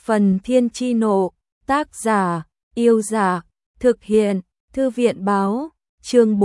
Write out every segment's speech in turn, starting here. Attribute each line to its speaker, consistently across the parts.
Speaker 1: Phần Thiên Chi Nộ, tác giả, Yêu Giả, thực hiện, Thư viện Báo, chương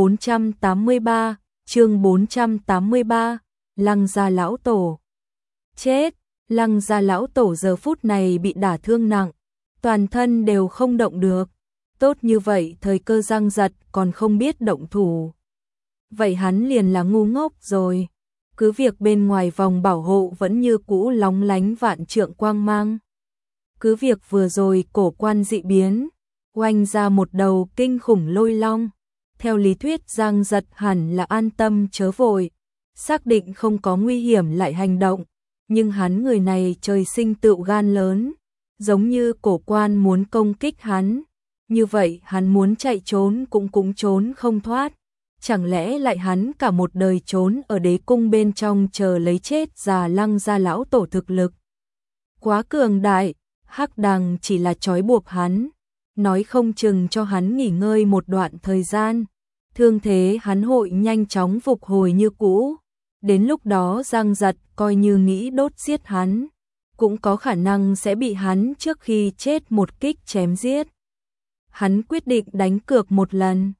Speaker 1: 483, Lăng Gia Lão Tổ. Chết, Lăng Gia Lão Tổ giờ phút này bị đả thương nặng, toàn thân đều không động được. Tốt như vậy thời cơ giăng giật còn không biết động thủ. Vậy hắn liền là ngu ngốc rồi. Cứ việc bên ngoài vòng bảo hộ vẫn như cũ lóng lánh vạn trượng quang mang. Cứ việc vừa rồi cổ quan dị biến, oanh ra một đầu kinh khủng lôi long. Theo lý thuyết giang giật hẳn là an tâm chớ vội, xác định không có nguy hiểm lại hành động. Nhưng hắn người này trời sinh tựu gan lớn, giống như cổ quan muốn công kích hắn. Như vậy hắn muốn chạy trốn cũng trốn không thoát. Chẳng lẽ lại hắn cả một đời trốn ở đế cung bên trong chờ lấy chết già Lăng Gia Lão Tổ thực lực quá cường đại, Hắc Đằng chỉ là trói buộc hắn, nói không chừng cho hắn nghỉ ngơi một đoạn thời gian, thương thế hắn hội nhanh chóng phục hồi như cũ. Đến lúc đó giang giật coi như nghĩ đốt giết hắn, cũng có khả năng sẽ bị hắn trước khi chết một kích chém giết. Hắn quyết định đánh cược một lần.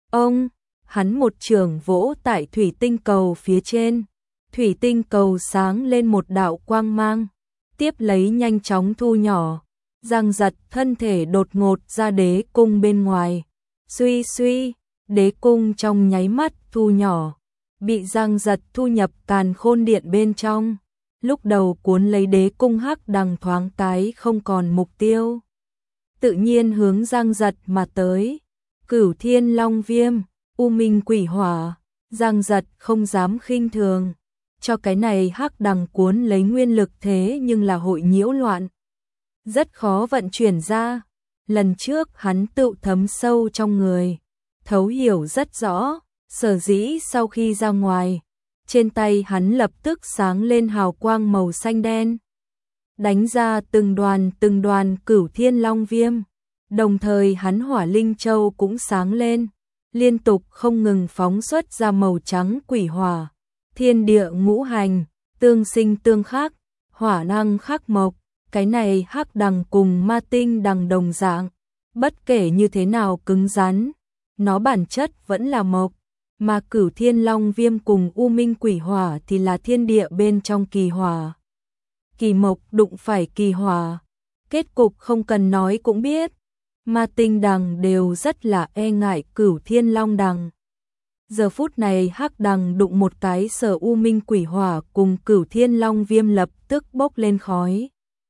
Speaker 1: Hắn một chưởng vỗ tại thủy tinh cầu phía trên, thủy tinh cầu sáng lên một đạo quang mang, tiếp lấy nhanh chóng thu nhỏ. Giang giật thân thể đột ngột ra đế cung bên ngoài, suy suy, đế cung trong nháy mắt thu nhỏ, bị giang giật thu nhập càn khôn điện bên trong. Lúc đầu cuốn lấy đế cung Hắc Đằng thoáng cái không còn mục tiêu, tự nhiên hướng giang giật mà tới. Cửu Thiên Long Viêm, U Minh Quỷ Hỏa, giang giật không dám khinh thường. Cho cái này Hắc Đằng cuốn lấy nguyên lực thế nhưng là hội nhiễu loạn, rất khó vận chuyển ra. Lần trước hắn tự thấm sâu trong người, thấu hiểu rất rõ, sở dĩ sau khi ra ngoài, trên tay hắn lập tức sáng lên hào quang màu xanh đen, đánh ra từng đoàn Cửu Thiên Long Viêm. Đồng thời hắn Hỏa Linh Châu cũng sáng lên, liên tục không ngừng phóng xuất ra màu trắng quỷ hỏa. Thiên địa ngũ hành, tương sinh tương khắc, hỏa năng khắc mộc. Cái này Hắc Đằng cùng Ma Tinh Đằng đồng dạng, bất kể như thế nào cứng rắn, nó bản chất vẫn là mộc. Mà Cửu Thiên Long Viêm cùng U Minh Quỷ Hỏa thì là thiên địa bên trong kỳ hỏa. Kỳ mộc đụng phải kỳ hỏa, kết cục không cần nói cũng biết. Ma Tinh Đằng đều rất là e ngại Cửu Thiên Long Đằng. Giờ phút này Hắc Đằng đụng một cái sở U Minh Quỷ Hỏa cùng Cửu Thiên Long Viêm lập tức bốc lên khói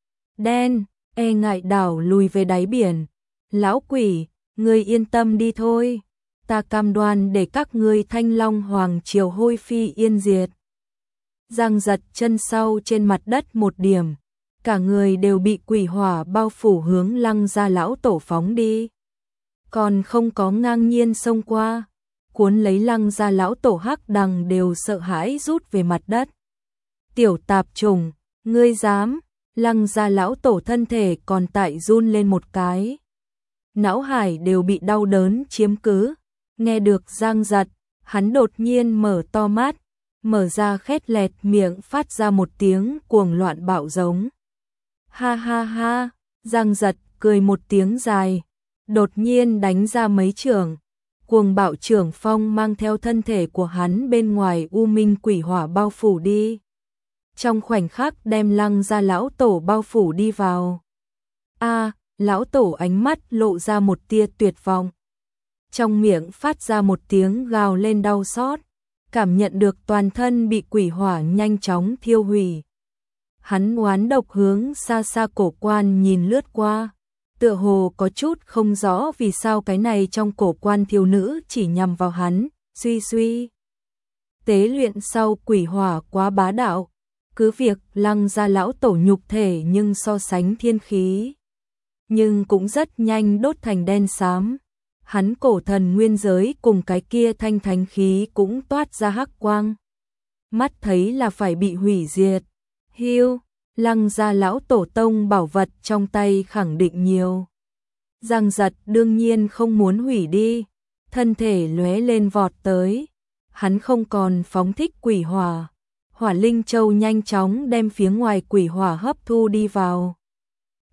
Speaker 1: đen, e ngại đảo lùi về đáy biển. Lão quỷ, ngươi yên tâm đi thôi, ta cam đoan để các ngươi Thanh Long Hoàng Triều hôi phi yên diệt. Giang giật chân sau trên mặt đất một điểm, cả người đều bị quỷ hỏa bao phủ hướng Lăng Gia Lão Tổ phóng đi. Còn không có ngang nhiên xông qua, cuốn lấy Lăng Gia Lão Tổ Hắc Đằng đều sợ hãi rút về mặt đất. Tiểu tạp trùng, ngươi dám? Lăng Gia Lão Tổ thân thể còn tại run lên một cái, não hải đều bị đau đớn chiếm cứ. Nghe được giang giật, hắn đột nhiên mở to mắt, mở ra khét lẹt miệng phát ra một tiếng cuồng loạn bạo giống. Ha ha ha, giang giật cười một tiếng dài, đột nhiên đánh ra mấy chưởng. Cuồng bạo chưởng phong mang theo thân thể của hắn bên ngoài U Minh Quỷ Hỏa bao phủ đi, trong khoảnh khắc đem Lăng Gia Lão Tổ bao phủ đi vào. Lão Tổ ánh mắt lộ ra một tia tuyệt vọng, trong miệng phát ra một tiếng gào lên đau xót, cảm nhận được toàn thân bị quỷ hỏa nhanh chóng thiêu hủy. Hắn oán độc hướng xa xa cổ quan nhìn lướt qua, tựa hồ có chút không rõ vì sao cái này trong cổ quan thiếu nữ chỉ nhằm vào hắn. Suy suy, tế luyện sau quỷ hỏa quá bá đạo, cứ việc Lăng Gia Lão Tổ nhục thể nhưng so sánh thiên khí, nhưng cũng rất nhanh đốt thành đen xám. Hắn cổ thần nguyên giới cùng cái kia thanh thánh khí cũng toát ra hắc quang, mắt thấy là phải bị hủy diệt. Hiu, Lăng Gia Lão Tổ tông bảo vật trong tay khẳng định nhiều. Giang giật đương nhiên không muốn hủy đi, thân thể lóe lên vọt tới. Hắn không còn phóng thích quỷ hỏa, Hỏa Linh Châu nhanh chóng đem phía ngoài quỷ hỏa hấp thu đi vào.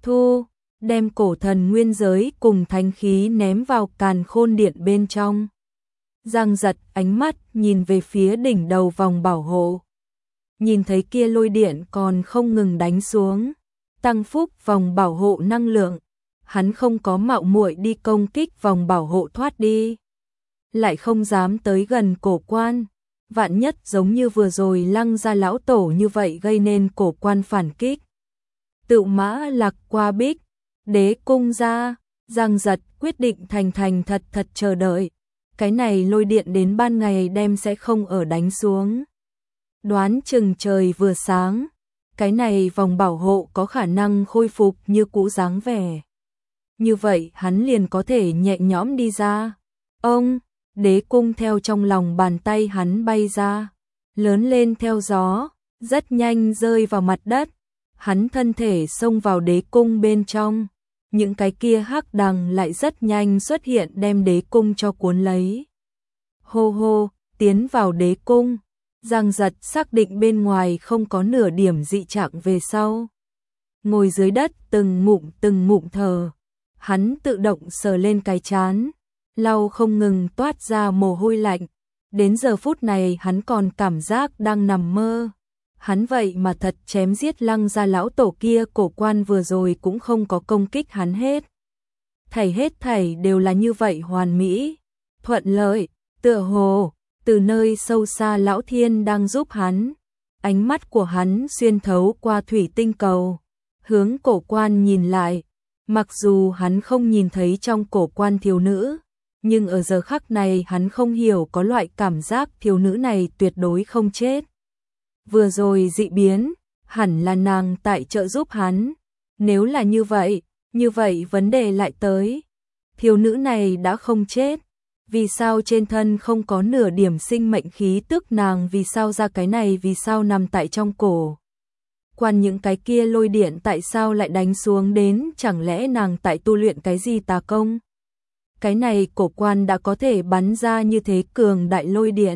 Speaker 1: thu, đem cổ thần nguyên giới cùng thánh khí ném vào càn khôn điện bên trong. Giang giật ánh mắt nhìn về phía đỉnh đầu vòng bảo hộ. Nhìn thấy kia lôi điện còn không ngừng đánh xuống, tăng phúc vòng bảo hộ năng lượng, hắn không có mạo muội đi công kích vòng bảo hộ thoát đi. Lại không dám tới gần cổ quan, vạn nhất giống như vừa rồi Lăng gia lão tổ như vậy gây nên cổ quan phản kích. Tự mã lạc qua bích, đế cung ra, Giang giật quyết định thành thật thật chờ đợi. Cái này lôi điện đến ban ngày đêm sẽ không ở đánh xuống. Đoán chừng trời vừa sáng, cái này vòng bảo hộ có khả năng khôi phục như cũ dáng vẻ. Như vậy hắn liền có thể nhẹ nhõm đi ra. Ông, đế cung theo trong lòng bàn tay hắn bay ra, lớn lên theo gió, rất nhanh rơi vào mặt đất. Hắn thân thể xông vào đế cung bên trong, những cái kia hắc đằng lại rất nhanh xuất hiện đem đế cung cho cuốn lấy. Hô hô, tiến vào đế cung, Giang giật xác định bên ngoài không có nửa điểm dị trạng về sau. Ngồi dưới đất từng ngụm thở, hắn tự động sờ lên cái trán, lau không ngừng toát ra mồ hôi lạnh. Đến giờ phút này hắn còn cảm giác đang nằm mơ. Hắn vậy mà thật chém giết Lăng gia lão tổ kia, cổ quan vừa rồi cũng không có công kích hắn hết. Hết thảy đều là như vậy hoàn mỹ, thuận lợi, tựa hồ từ nơi sâu xa lão thiên đang giúp hắn. Ánh mắt của hắn xuyên thấu qua thủy tinh cầu, hướng cổ quan nhìn lại. Mặc dù hắn không nhìn thấy trong cổ quan thiếu nữ, nhưng ở giờ khắc này hắn không hiểu có loại cảm giác thiếu nữ này tuyệt đối không chết. Vừa rồi dị biến, hẳn là nàng tại trợ giúp hắn. Nếu là như vậy vấn đề lại tới. Thiếu nữ này đã không chết, vì sao trên thân không có nửa điểm sinh mệnh khí tức, nàng vì sao ra cái này, vì sao nằm tại trong cổ quan những cái kia lôi điện tại sao lại đánh xuống đến, chẳng lẽ nàng tại tu luyện cái gì tà công? Cái này cổ quan đã có thể bắn ra như thế cường đại lôi điện.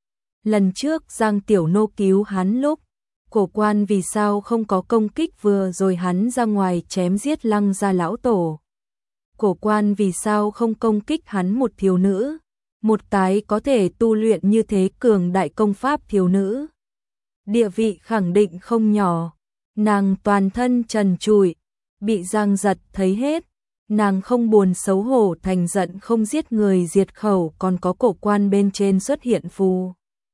Speaker 1: Lần trước Giang Tiểu Nô cứu hắn lúc, cổ quan vì sao không có công kích vừa rồi hắn ra ngoài chém giết Lăng gia lão tổ? Cổ quan vì sao không công kích hắn một thiếu nữ, một cái có thể tu luyện như thế cường đại công pháp thiếu nữ? Địa vị khẳng định không nhỏ, nàng toàn thân trần trụi, bị Giang giật thấy hết. Nàng không buồn xấu hổ thành giận không giết người diệt khẩu, còn có cổ quan bên trên xuất hiện phù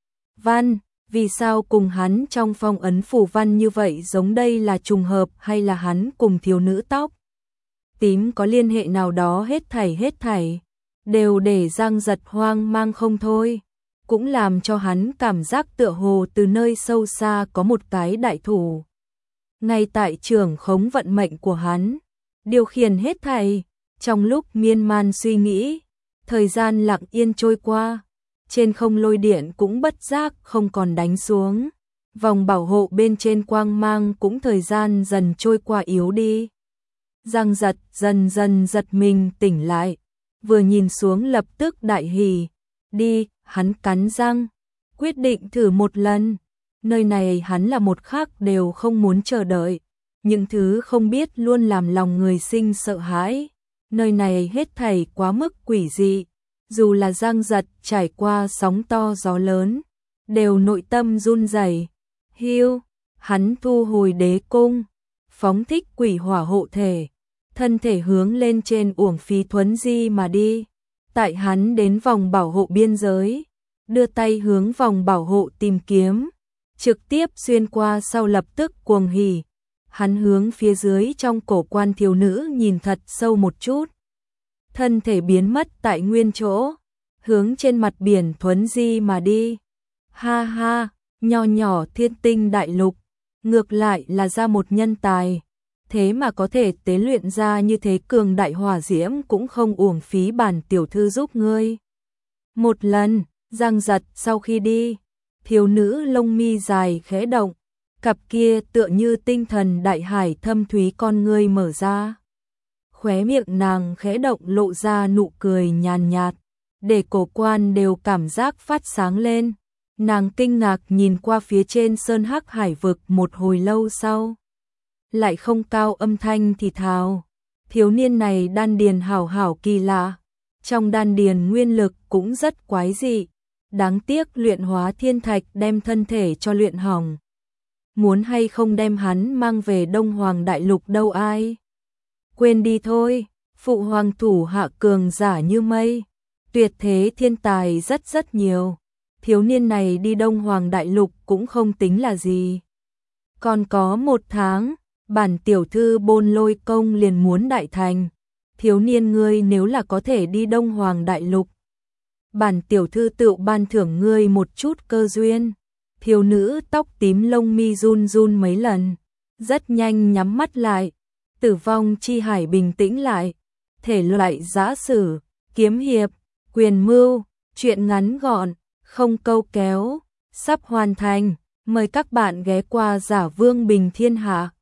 Speaker 1: văn, vì sao cùng hắn trong phong ấn phù văn như vậy, giống đây là trùng hợp hay là hắn cùng thiếu nữ tóc tím có liên hệ nào đó? Hết thảy đều để Giang giật hoang mang không thôi, cũng làm cho hắn cảm giác tựa hồ từ nơi sâu xa có một cái đại thủ ngay tại trưởng khống vận mệnh của hắn, điều khiển hết thảy. Trong lúc miên man suy nghĩ, thời gian lặng yên trôi qua, trên không lôi điện cũng bất giác không còn đánh xuống, vòng bảo hộ bên trên quang mang cũng thời gian dần trôi qua yếu đi. Giang giật dần giật mình tỉnh lại, vừa nhìn xuống lập tức đại hỉ. Đi, hắn cắn răng, quyết định thử một lần. Nơi này hắn là một khắc đều không muốn chờ đợi. Những thứ không biết luôn làm lòng người sinh sợ hãi. Nơi này hết thảy quá mức quỷ dị. Dù là Giang giật trải qua sóng to gió lớn, đều nội tâm run rẩy. Hiu, hắn thu hồi đế cung, phóng thích quỷ hỏa hộ thể, thân thể hướng lên trên uổng phí thuấn di mà đi. Tại hắn đến vòng bảo hộ biên giới, đưa tay hướng vòng bảo hộ tìm kiếm, trực tiếp xuyên qua sau lập tức cuồng hỉ. Hắn hướng phía dưới trong cổ quan thiếu nữ nhìn thật sâu một chút, thân thể biến mất tại nguyên chỗ, hướng trên mặt biển thuấn di mà đi. Ha ha, nho nhỏ thiên tinh đại lục, ngược lại là ra một nhân tài, thế mà có thể tế luyện ra như thế cường đại hỏa diễm, cũng không uổng phí bản tiểu thư giúp ngươi một lần. Giang giật sau khi đi, thiếu nữ lông mi dài khẽ động, cặp kia tựa như tinh thần đại hải thâm thúy con ngươi mở ra. Khóe miệng nàng khẽ động lộ ra nụ cười nhàn nhạt, để cổ quan đều cảm giác phát sáng lên. Nàng kinh ngạc nhìn qua phía trên sơn hắc hải vực một hồi lâu sau, lại không cao âm thanh thì thào. Thiếu niên này đan điền hảo hảo kỳ lạ, trong đan điền nguyên lực cũng rất quái dị, đáng tiếc luyện hóa thiên thạch đem thân thể cho luyện hỏng. Muốn hay không đem hắn mang về Đông Hoàng Đại Lục đâu ai. Quên đi thôi, phụ hoàng thủ hạ cường giả như mây, tuyệt thế thiên tài rất nhiều. Thiếu niên này đi Đông Hoàng Đại Lục cũng không tính là gì. Còn có 1 tháng, bản tiểu thư Bôn Lôi công liền muốn đại thành. Thiếu niên ngươi nếu là có thể đi Đông Hoàng Đại Lục, bản tiểu thư tự ban thưởng ngươi một chút cơ duyên. Thiếu nữ tóc tím lông mi run run mấy lần, rất nhanh nhắm mắt lại. Tử vong chi hải bình tĩnh lại. Thể loại giã sử, kiếm hiệp, quyền mưu, truyện ngắn gọn, không câu kéo, sắp hoàn thành. Mời các bạn ghé qua Giả Vương Bình Thiên Hạ.